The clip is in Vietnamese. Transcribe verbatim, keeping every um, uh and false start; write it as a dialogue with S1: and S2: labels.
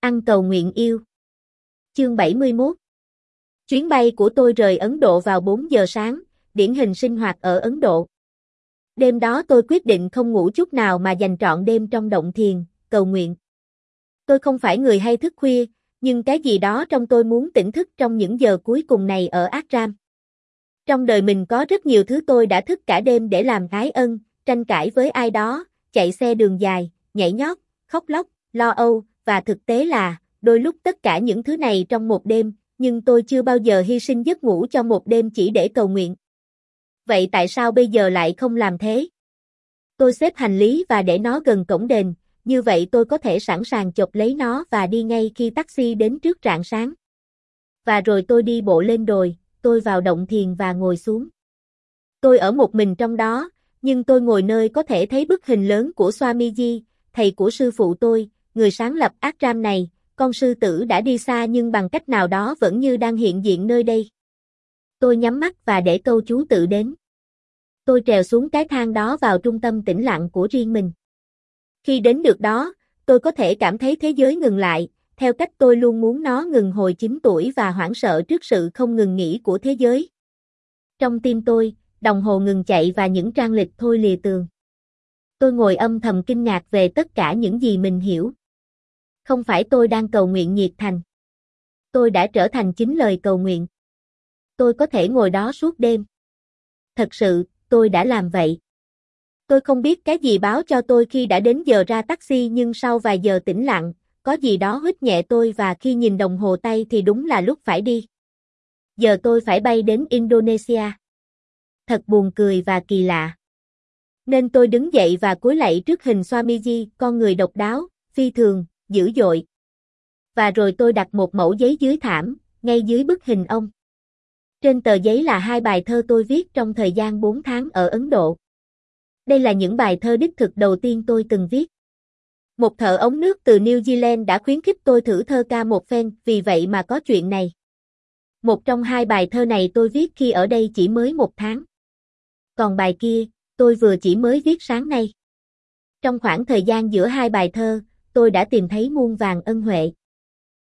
S1: Ăn cầu nguyện yêu. Chương bảy mươi mốt. Chuyến bay của tôi rời Ấn Độ vào bốn giờ sáng, điển hình sinh hoạt ở Ấn Độ. Đêm đó tôi quyết định không ngủ chút nào mà dành trọn đêm trong động thiền, cầu nguyện. Tôi không phải người hay thức khuya, nhưng cái gì đó trong tôi muốn tỉnh thức trong những giờ cuối cùng này ở Ashram. Trong đời mình có rất nhiều thứ tôi đã thức cả đêm để làm ái ân, tranh cãi với ai đó, chạy xe đường dài, nhảy nhót, khóc lóc, lo âu, và thực tế là, đôi lúc tất cả những thứ này trong một đêm, nhưng tôi chưa bao giờ hy sinh giấc ngủ cho một đêm chỉ để cầu nguyện. Vậy tại sao bây giờ lại không làm thế? Tôi xếp hành lý và để nó gần cổng đền, như vậy tôi có thể sẵn sàng chộp lấy nó và đi ngay khi taxi đến trước rạng sáng. Và rồi tôi đi bộ lên đồi, tôi vào động thiền và ngồi xuống. Tôi ở một mình trong đó, nhưng tôi ngồi nơi có thể thấy bức hình lớn của Swamiji, thầy của sư phụ tôi, người sáng lập ashram này. Con sư tử đã đi xa nhưng bằng cách nào đó vẫn như đang hiện diện nơi đây. Tôi nhắm mắt và để câu chú tự đến. Tôi trèo xuống cái thang đó vào trung tâm tĩnh lặng của riêng mình. Khi đến được đó, tôi có thể cảm thấy thế giới ngừng lại, theo cách tôi luôn muốn nó ngừng hồi chín tuổi và hoảng sợ trước sự không ngừng nghỉ của thế giới. Trong tim tôi, đồng hồ ngừng chạy và những trang lịch thôi lìa tường. Tôi ngồi âm thầm kinh ngạc về tất cả những gì mình hiểu. Không phải tôi đang cầu nguyện nhiệt thành. Tôi đã trở thành chính lời cầu nguyện. Tôi có thể ngồi đó suốt đêm. Thật sự, tôi đã làm vậy. Tôi không biết cái gì báo cho tôi khi đã đến giờ ra taxi nhưng sau vài giờ tĩnh lặng, có gì đó huýt nhẹ tôi và khi nhìn đồng hồ tay thì đúng là lúc phải đi. Giờ tôi phải bay đến Indonesia. Thật buồn cười và kỳ lạ. Nên tôi đứng dậy và cúi lạy trước hình Swamiji, con người độc đáo, phi thường, dữ dội. Và rồi tôi đặt một mẩu giấy dưới thảm, ngay dưới bức hình ông. Trên tờ giấy là hai bài thơ tôi viết trong thời gian bốn tháng ở Ấn Độ. Đây là những bài thơ đích thực đầu tiên tôi từng viết. Một thợ ống nước từ New Zealand đã khuyến khích tôi thử thơ ca một phen, vì vậy mà có chuyện này. Một trong hai bài thơ này tôi viết khi ở đây chỉ mới một tháng. Còn bài kia, tôi vừa chỉ mới viết sáng nay. Trong khoảng thời gian giữa hai bài thơ, tôi đã tìm thấy muôn vàn ân huệ.